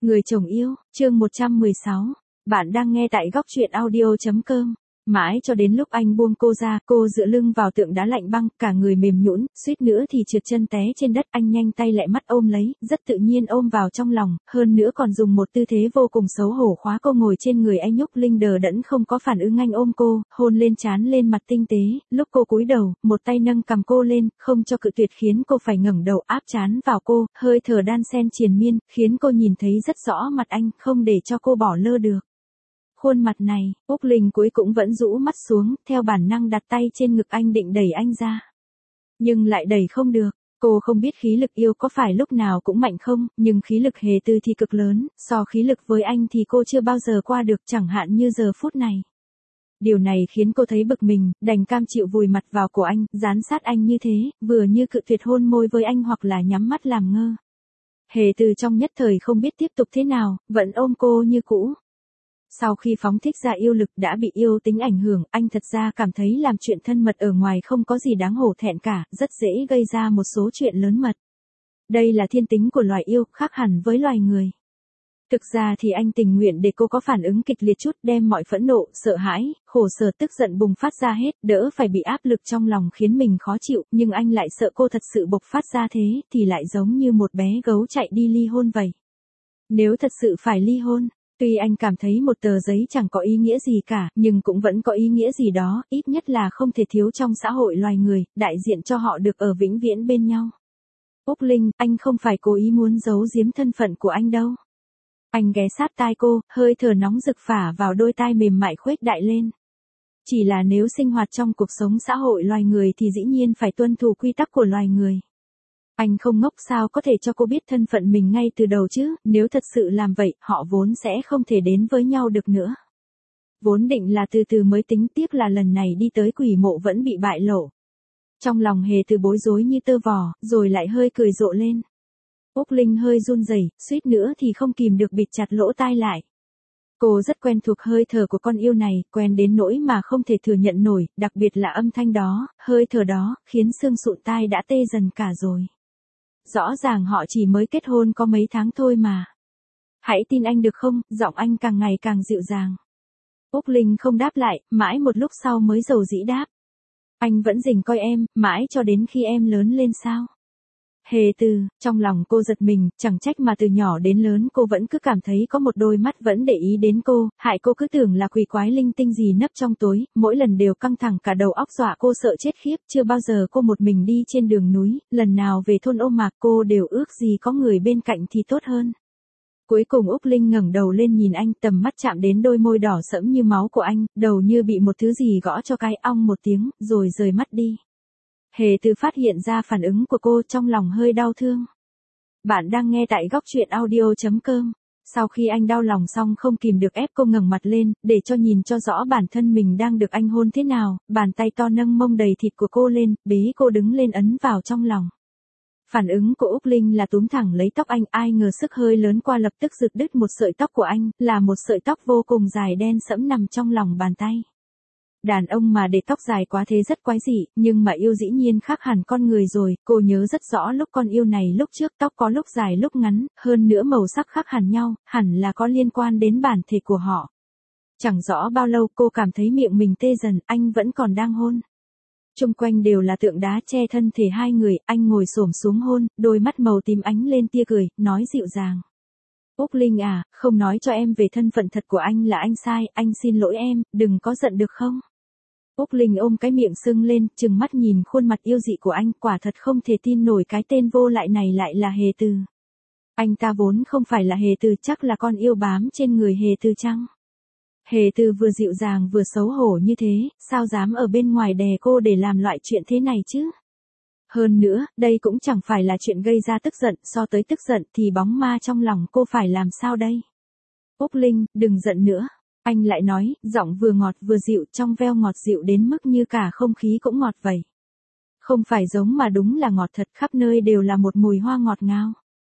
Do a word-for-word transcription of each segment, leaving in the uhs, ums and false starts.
Người chồng yêu, chương một trăm mười sáu. Bạn đang nghe tại góc truyện audio.com. Mãi cho đến lúc anh buông cô ra, cô dựa lưng vào tượng đá lạnh băng, cả người mềm nhũn, suýt nữa thì trượt chân té trên đất. Anh nhanh tay lẹ mắt ôm lấy, rất tự nhiên ôm vào trong lòng, hơn nữa còn dùng một tư thế vô cùng xấu hổ khóa cô ngồi trên người anh. Nhúc Linh đờ đẫn không có phản ứng, anh ôm cô, hôn lên trán lên mặt tinh tế, lúc cô cúi đầu, một tay nâng cằm cô lên, không cho cự tuyệt khiến cô phải ngẩng đầu áp trán vào cô, hơi thở đan sen triền miên, khiến cô nhìn thấy rất rõ mặt anh, không để cho cô bỏ lơ được. Khuôn mặt này, Úc Linh cuối cũng vẫn rũ mắt xuống, theo bản năng đặt tay trên ngực anh định đẩy anh ra. Nhưng lại đẩy không được, cô không biết khí lực yêu có phải lúc nào cũng mạnh không, nhưng khí lực Hề Từ thì cực lớn, so khí lực với anh thì cô chưa bao giờ qua được, chẳng hạn như giờ phút này. Điều này khiến cô thấy bực mình, đành cam chịu vùi mặt vào cổ anh, dán sát anh như thế, vừa như cự tuyệt hôn môi với anh hoặc là nhắm mắt làm ngơ. Hề Từ trong nhất thời không biết tiếp tục thế nào, vẫn ôm cô như cũ. Sau khi phóng thích ra yêu lực đã bị yêu tính ảnh hưởng, anh thật ra cảm thấy làm chuyện thân mật ở ngoài không có gì đáng hổ thẹn cả, rất dễ gây ra một số chuyện lớn mật. Đây là thiên tính của loài yêu, khác hẳn với loài người. Thực ra thì anh tình nguyện để cô có phản ứng kịch liệt chút, đem mọi phẫn nộ, sợ hãi, khổ sở, tức giận bùng phát ra hết, đỡ phải bị áp lực trong lòng khiến mình khó chịu, nhưng anh lại sợ cô thật sự bộc phát ra thế, thì lại giống như một bé gấu chạy đi ly hôn vậy. Nếu thật sự phải ly hôn, tuy anh cảm thấy một tờ giấy chẳng có ý nghĩa gì cả, nhưng cũng vẫn có ý nghĩa gì đó, ít nhất là không thể thiếu trong xã hội loài người, đại diện cho họ được ở vĩnh viễn bên nhau. Úc Linh, anh không phải cố ý muốn giấu giếm thân phận của anh đâu. Anh ghé sát tai cô, hơi thở nóng rực phả vào đôi tai mềm mại khuếch đại lên. Chỉ là nếu sinh hoạt trong cuộc sống xã hội loài người thì dĩ nhiên phải tuân thủ quy tắc của loài người. Anh không ngốc sao có thể cho cô biết thân phận mình ngay từ đầu chứ, nếu thật sự làm vậy, họ vốn sẽ không thể đến với nhau được nữa. Vốn định là từ từ mới tính, tiếc là lần này đi tới quỷ mộ vẫn bị bại lộ. Trong lòng Hề Từ bối rối như tơ vò, rồi lại hơi cười rộ lên. Úc Linh hơi run rẩy, suýt nữa thì không kìm được bịt chặt lỗ tai lại. Cô rất quen thuộc hơi thở của con yêu này, quen đến nỗi mà không thể thừa nhận nổi, đặc biệt là âm thanh đó, hơi thở đó, khiến xương sụn tai đã tê dần cả rồi. Rõ ràng họ chỉ mới kết hôn có mấy tháng thôi mà. Hãy tin anh được không, giọng anh càng ngày càng dịu dàng. Úc Linh không đáp lại, mãi một lúc sau mới dầu dĩ đáp. Anh vẫn rình coi em, mãi cho đến khi em lớn lên sao? Hề Từ, trong lòng cô giật mình, chẳng trách mà từ nhỏ đến lớn cô vẫn cứ cảm thấy có một đôi mắt vẫn để ý đến cô, hại cô cứ tưởng là quỷ quái linh tinh gì nấp trong tối, mỗi lần đều căng thẳng cả đầu óc, dọa cô sợ chết khiếp. Chưa bao giờ cô một mình đi trên đường núi, lần nào về thôn Ô Mạc cô đều ước gì có người bên cạnh thì tốt hơn. Cuối cùng Úc Linh ngẩng đầu lên nhìn anh, tầm mắt chạm đến đôi môi đỏ sẫm như máu của anh, đầu như bị một thứ gì gõ cho cái ong một tiếng, rồi rời mắt đi. Hề Từ phát hiện ra phản ứng của cô, trong lòng hơi đau thương. Bạn đang nghe tại góc truyện audio.com. Sau khi anh đau lòng xong không kìm được ép cô ngẩng mặt lên, để cho nhìn cho rõ bản thân mình đang được anh hôn thế nào, bàn tay to nâng mông đầy thịt của cô lên, bế cô đứng lên ấn vào trong lòng. Phản ứng của Úc Linh là túm thẳng lấy tóc anh, ai ngờ sức hơi lớn qua lập tức giật đứt một sợi tóc của anh, là một sợi tóc vô cùng dài đen sẫm nằm trong lòng bàn tay. Đàn ông mà để tóc dài quá thế rất quái dị, nhưng mà yêu dĩ nhiên khác hẳn con người rồi, cô nhớ rất rõ lúc con yêu này lúc trước tóc có lúc dài lúc ngắn, hơn nữa màu sắc khác hẳn nhau, hẳn là có liên quan đến bản thể của họ. Chẳng rõ bao lâu cô cảm thấy miệng mình tê dần, anh vẫn còn đang hôn. Chung quanh đều là tượng đá che thân thể hai người, anh ngồi xổm xuống hôn, đôi mắt màu tím ánh lên tia cười, nói dịu dàng. Úc Linh à, không nói cho em về thân phận thật của anh là anh sai, anh xin lỗi em, đừng có giận được không? Úc Linh ôm cái miệng sưng lên, trừng mắt nhìn khuôn mặt yêu dị của anh, quả thật không thể tin nổi cái tên vô lại này lại là Hề Từ. Anh ta vốn không phải là Hề Từ, chắc là con yêu bám trên người Hề Từ chăng? Hề Từ vừa dịu dàng vừa xấu hổ như thế, sao dám ở bên ngoài đè cô để làm loại chuyện thế này chứ? Hơn nữa, đây cũng chẳng phải là chuyện gây ra tức giận, so tới tức giận thì bóng ma trong lòng cô phải làm sao đây? Úc Linh, đừng giận nữa. Anh lại nói, giọng vừa ngọt vừa dịu, trong veo ngọt dịu đến mức như cả không khí cũng ngọt vậy. Không phải giống mà đúng là ngọt thật, khắp nơi đều là một mùi hoa ngọt ngào.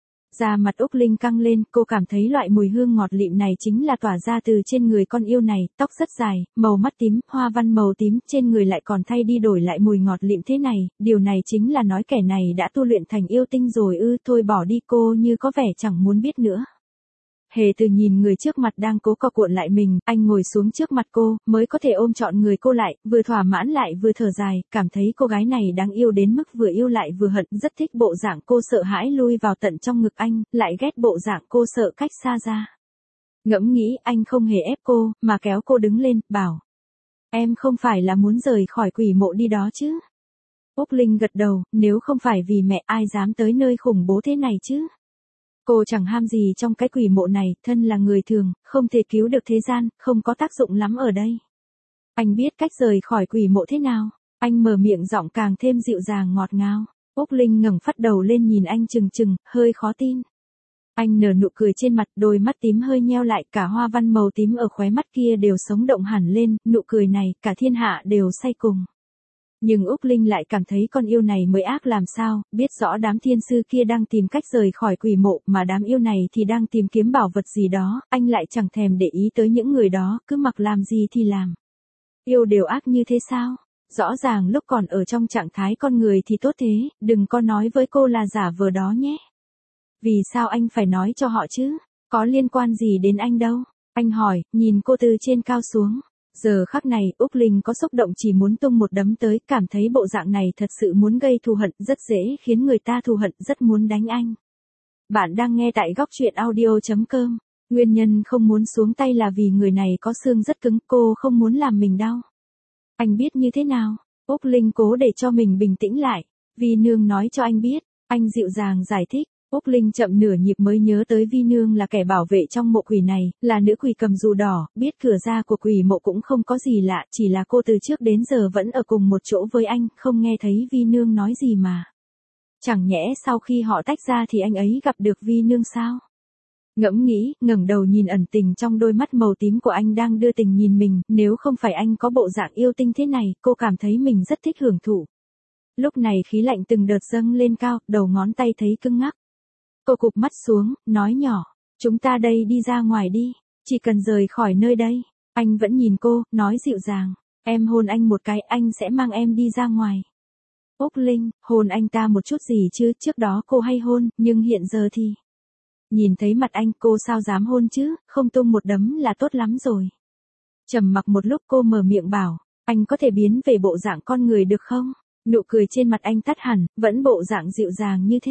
Da mặt Úc Linh căng lên, cô cảm thấy loại mùi hương ngọt lịm này chính là tỏa ra từ trên người con yêu này, tóc rất dài, màu mắt tím, hoa văn màu tím, trên người lại còn thay đi đổi lại mùi ngọt lịm thế này, điều này chính là nói kẻ này đã tu luyện thành yêu tinh rồi ư, thôi bỏ đi, cô như có vẻ chẳng muốn biết nữa. Hề Từ nhìn người trước mặt đang cố co cuộn lại mình, anh ngồi xuống trước mặt cô, mới có thể ôm trọn người cô lại, vừa thỏa mãn lại vừa thở dài, cảm thấy cô gái này đáng yêu đến mức vừa yêu lại vừa hận, rất thích bộ dạng cô sợ hãi lui vào tận trong ngực anh, lại ghét bộ dạng cô sợ cách xa ra. Ngẫm nghĩ anh không hề ép cô, mà kéo cô đứng lên, bảo. Em không phải là muốn rời khỏi quỷ mộ đi đó chứ? Úc Linh gật đầu, nếu không phải vì mẹ ai dám tới nơi khủng bố thế này chứ? Cô chẳng ham gì trong cái quỷ mộ này, thân là người thường, không thể cứu được thế gian, không có tác dụng lắm ở đây. Anh biết cách rời khỏi quỷ mộ thế nào? Anh mở miệng giọng càng thêm dịu dàng ngọt ngào. Úc Linh ngẩng phát đầu lên nhìn anh chừng chừng, hơi khó tin. Anh nở nụ cười trên mặt, đôi mắt tím hơi nheo lại, cả hoa văn màu tím ở khóe mắt kia đều sống động hẳn lên, nụ cười này, cả thiên hạ đều say cùng. Nhưng Úc Linh lại cảm thấy con yêu này mới ác làm sao, biết rõ đám thiên sư kia đang tìm cách rời khỏi quỷ mộ, mà đám yêu này thì đang tìm kiếm bảo vật gì đó, anh lại chẳng thèm để ý tới những người đó, cứ mặc làm gì thì làm. Yêu đều ác như thế sao? Rõ ràng lúc còn ở trong trạng thái con người thì tốt thế, đừng có nói với cô là giả vờ đó nhé. Vì sao anh phải nói cho họ chứ? Có liên quan gì đến anh đâu? Anh hỏi, nhìn cô từ trên cao xuống. Giờ khắc này, Úc Linh có xúc động chỉ muốn tung một đấm tới, cảm thấy bộ dạng này thật sự muốn gây thù hận, rất dễ khiến người ta thù hận, rất muốn đánh anh. Bạn đang nghe tại góc truyện audio chấm com. Nguyên nhân không muốn xuống tay là vì người này có xương rất cứng, cô không muốn làm mình đau. Anh biết như thế nào? Úc Linh cố để cho mình bình tĩnh lại. Vi Nương nói cho anh biết. Anh dịu dàng giải thích. Úc Linh chậm nửa nhịp mới nhớ tới Vi Nương là kẻ bảo vệ trong mộ quỷ này, là nữ quỷ cầm dù đỏ, biết cửa ra của quỷ mộ cũng không có gì lạ, chỉ là cô từ trước đến giờ vẫn ở cùng một chỗ với anh, không nghe thấy Vi Nương nói gì mà. Chẳng nhẽ sau khi họ tách ra thì anh ấy gặp được Vi Nương sao? Ngẫm nghĩ, ngẩng đầu nhìn ẩn tình trong đôi mắt màu tím của anh đang đưa tình nhìn mình, nếu không phải anh có bộ dạng yêu tinh thế này, cô cảm thấy mình rất thích hưởng thụ. Lúc này khí lạnh từng đợt dâng lên cao, đầu ngón tay thấy cứng ngắc. Cô cụp mắt xuống, nói nhỏ, chúng ta đây đi ra ngoài đi, chỉ cần rời khỏi nơi đây. Anh vẫn nhìn cô, nói dịu dàng, em hôn anh một cái, anh sẽ mang em đi ra ngoài. Úc Linh, hôn anh ta một chút gì chứ, trước đó cô hay hôn, nhưng hiện giờ thì... Nhìn thấy mặt anh, cô sao dám hôn chứ, không tung một đấm là tốt lắm rồi. Trầm mặc một lúc cô mở miệng bảo, anh có thể biến về bộ dạng con người được không? Nụ cười trên mặt anh tắt hẳn, vẫn bộ dạng dịu dàng như thế.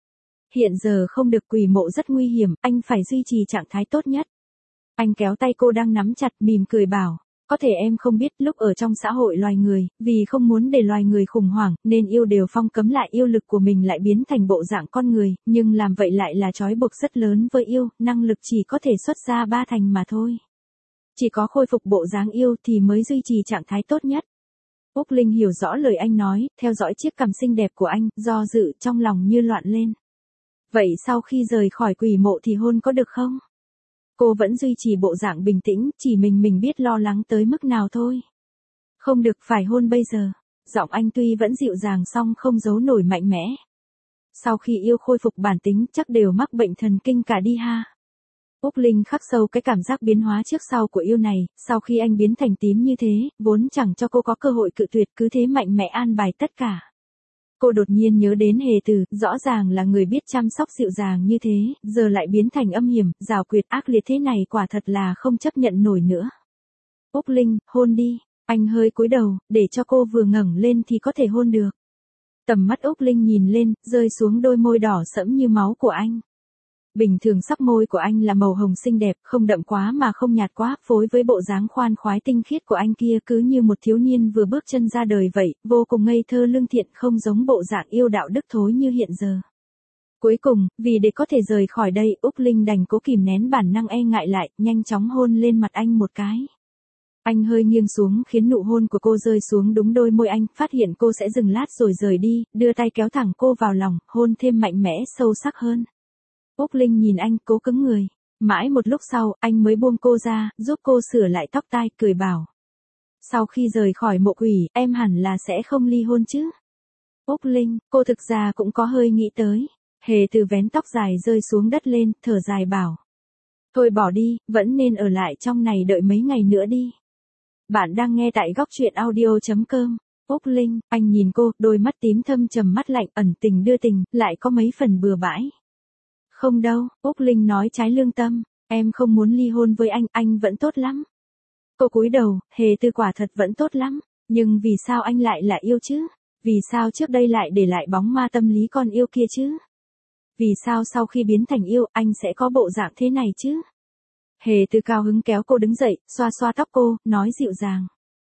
Hiện giờ không được, quỷ mộ rất nguy hiểm, anh phải duy trì trạng thái tốt nhất. Anh kéo tay cô đang nắm chặt, mỉm cười bảo, có thể em không biết, lúc ở trong xã hội loài người, vì không muốn để loài người khủng hoảng, nên yêu đều phong cấm lại, yêu lực của mình lại biến thành bộ dạng con người, nhưng làm vậy lại là trói buộc rất lớn với yêu, năng lực chỉ có thể xuất ra ba thành mà thôi. Chỉ có khôi phục bộ dáng yêu thì mới duy trì trạng thái tốt nhất. Úc Linh hiểu rõ lời anh nói, theo dõi chiếc cằm xinh đẹp của anh, do dự trong lòng như loạn lên. Vậy sau khi rời khỏi quỷ mộ thì hôn có được không? Cô vẫn duy trì bộ dạng bình tĩnh, chỉ mình mình biết lo lắng tới mức nào thôi. Không được, phải hôn bây giờ. Giọng anh tuy vẫn dịu dàng song không giấu nổi mạnh mẽ. Sau khi yêu khôi phục bản tính chắc đều mắc bệnh thần kinh cả đi ha. Úc Linh khắc sâu cái cảm giác biến hóa trước sau của yêu này, sau khi anh biến thành tím như thế, vốn chẳng cho cô có cơ hội cự tuyệt, cứ thế mạnh mẽ an bài tất cả. Cô đột nhiên nhớ đến Hề Từ, rõ ràng là người biết chăm sóc dịu dàng như thế, giờ lại biến thành âm hiểm, giảo quyệt ác liệt thế này, quả thật là không chấp nhận nổi nữa. Úc Linh, hôn đi. Anh hơi cúi đầu, để cho cô vừa ngẩng lên thì có thể hôn được. Tầm mắt Úc Linh nhìn lên, rơi xuống đôi môi đỏ sẫm như máu của anh. Bình thường sắc môi của anh là màu hồng xinh đẹp, không đậm quá mà không nhạt quá, phối với bộ dáng khoan khoái tinh khiết của anh kia cứ như một thiếu niên vừa bước chân ra đời vậy, vô cùng ngây thơ lương thiện, không giống bộ dạng yêu đạo đức thối như hiện giờ. Cuối cùng, vì để có thể rời khỏi đây, Úc Linh đành cố kìm nén bản năng e ngại lại, nhanh chóng hôn lên mặt anh một cái. Anh hơi nghiêng xuống khiến nụ hôn của cô rơi xuống đúng đôi môi anh, phát hiện cô sẽ dừng lát rồi rời đi, đưa tay kéo thẳng cô vào lòng, hôn thêm mạnh mẽ sâu sắc hơn. Úc Linh nhìn anh, cố cứng người. Mãi một lúc sau, anh mới buông cô ra, giúp cô sửa lại tóc tai, cười bảo. Sau khi rời khỏi mộ quỷ, em hẳn là sẽ không ly hôn chứ? Úc Linh, cô thực ra cũng có hơi nghĩ tới. Hề Từ vén tóc dài rơi xuống đất lên, thở dài bảo. Thôi bỏ đi, vẫn nên ở lại trong này đợi mấy ngày nữa đi. Bạn đang nghe tại góc truyện audio chấm com. Úc Linh, anh nhìn cô, đôi mắt tím thâm trầm mắt lạnh, ẩn tình đưa tình, lại có mấy phần bừa bãi. Không đâu, Úc Linh nói trái lương tâm. Em không muốn ly hôn với anh, anh vẫn tốt lắm. Cô cúi đầu, Hề Từ quả thật vẫn tốt lắm, nhưng vì sao anh lại là yêu chứ? Vì sao trước đây lại để lại bóng ma tâm lý con yêu kia chứ? Vì sao sau khi biến thành yêu, anh sẽ có bộ dạng thế này chứ? Hề Từ cao hứng kéo cô đứng dậy, xoa xoa tóc cô, nói dịu dàng.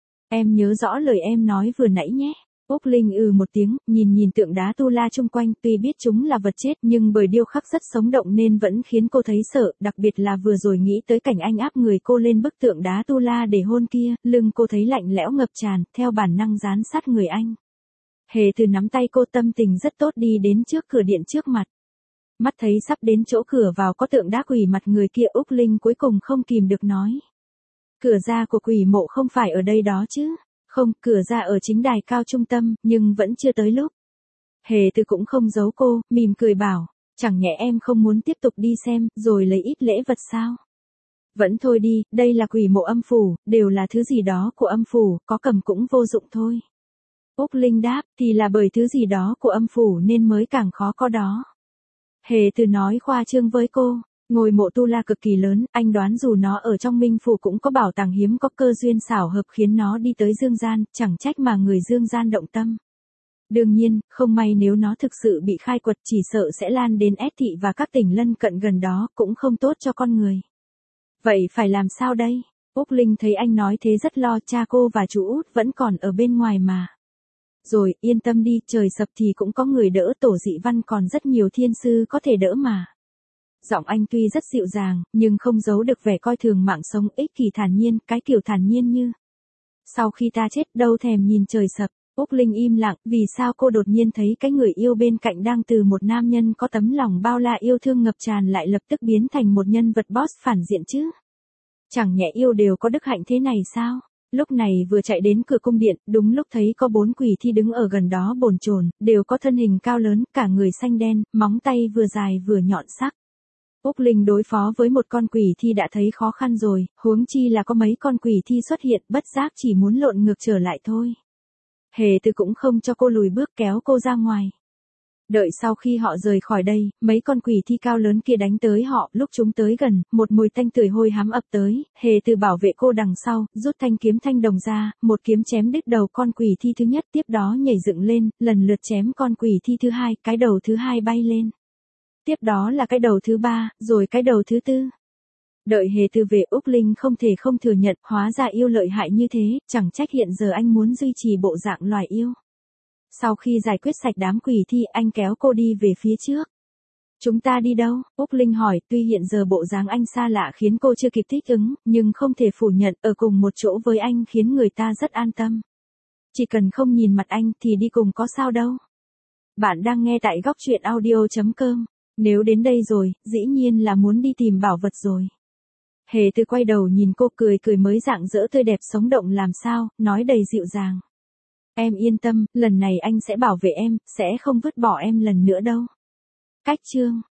Em nhớ rõ lời em nói vừa nãy nhé. Úc Linh ừ một tiếng, nhìn nhìn tượng đá tu la chung quanh, tuy biết chúng là vật chết nhưng bởi điêu khắc rất sống động nên vẫn khiến cô thấy sợ, đặc biệt là vừa rồi nghĩ tới cảnh anh áp người cô lên bức tượng đá tu la để hôn kia, lưng cô thấy lạnh lẽo ngập tràn, theo bản năng dán sát người anh. Hề Từ nắm tay cô, tâm tình rất tốt, đi đến trước cửa điện trước mặt. Mắt thấy sắp đến chỗ cửa vào có tượng đá quỷ mặt người kia, Úc Linh cuối cùng không kìm được nói. Cửa ra của quỷ mộ không phải ở đây đó chứ? Không, cửa ra ở chính đài cao trung tâm, nhưng vẫn chưa tới lúc. Hề Từ cũng không giấu cô, mỉm cười bảo, chẳng nhẽ em không muốn tiếp tục đi xem, rồi lấy ít lễ vật sao? Vẫn thôi đi, đây là quỷ mộ âm phủ, đều là thứ gì đó của âm phủ, có cầm cũng vô dụng thôi. Úc Linh đáp, thì là bởi thứ gì đó của âm phủ nên mới càng khó có đó. Hề Từ nói khoa trương với cô. Ngôi mộ tu la cực kỳ lớn, anh đoán dù nó ở trong Minh Phủ cũng có bảo tàng hiếm, có cơ duyên xảo hợp khiến nó đi tới dương gian, chẳng trách mà người dương gian động tâm. Đương nhiên, không may nếu nó thực sự bị khai quật chỉ sợ sẽ lan đến S thị và các tỉnh lân cận gần đó, cũng không tốt cho con người. Vậy phải làm sao đây? Úc Linh thấy anh nói thế rất lo, cha cô và chú Út vẫn còn ở bên ngoài mà. Rồi, yên tâm đi, trời sập thì cũng có người đỡ, Tổ Dị Văn còn rất nhiều thiên sư có thể đỡ mà. Giọng anh tuy rất dịu dàng, nhưng không giấu được vẻ coi thường mạng sống, ích kỷ thản nhiên, cái kiểu thản nhiên như. Sau khi ta chết đâu thèm nhìn trời sập. Úc Linh im lặng, vì sao cô đột nhiên thấy cái người yêu bên cạnh đang từ một nam nhân có tấm lòng bao la yêu thương ngập tràn lại lập tức biến thành một nhân vật boss phản diện chứ? Chẳng nhẽ yêu đều có đức hạnh thế này sao? Lúc này vừa chạy đến cửa cung điện, đúng lúc thấy có bốn quỷ thi đứng ở gần đó bồn chồn, đều có thân hình cao lớn, cả người xanh đen, móng tay vừa dài vừa nhọn sắc. Úc Linh đối phó với một con quỷ thi đã thấy khó khăn rồi, huống chi là có mấy con quỷ thi xuất hiện, bất giác chỉ muốn lộn ngược trở lại thôi. Hề Từ cũng không cho cô lùi bước, kéo cô ra ngoài. Đợi sau khi họ rời khỏi đây, mấy con quỷ thi cao lớn kia đánh tới họ, lúc chúng tới gần, một mùi tanh tưởi hôi hám ập tới, Hề Từ bảo vệ cô đằng sau, rút thanh kiếm thanh đồng ra, một kiếm chém đứt đầu con quỷ thi thứ nhất, tiếp đó nhảy dựng lên, lần lượt chém con quỷ thi thứ hai, cái đầu thứ hai bay lên. Tiếp đó là cái đầu thứ ba, rồi cái đầu thứ tư. Đợi Hề Từ về, Úc Linh không thể không thừa nhận, hóa ra yêu lợi hại như thế, chẳng trách hiện giờ anh muốn duy trì bộ dạng loài yêu. Sau khi giải quyết sạch đám quỷ thi, anh kéo cô đi về phía trước. Chúng ta đi đâu? Úc Linh hỏi, tuy hiện giờ bộ dáng anh xa lạ khiến cô chưa kịp thích ứng, nhưng không thể phủ nhận, ở cùng một chỗ với anh khiến người ta rất an tâm. Chỉ cần không nhìn mặt anh thì đi cùng có sao đâu. Bạn đang nghe tại góc truyện audio chấm com. Nếu đến đây rồi, dĩ nhiên là muốn đi tìm bảo vật rồi. Hề Từ quay đầu nhìn cô, cười cười mới rạng rỡ tươi đẹp sống động làm sao, nói đầy dịu dàng. Em yên tâm, lần này anh sẽ bảo vệ em, sẽ không vứt bỏ em lần nữa đâu. Cách chương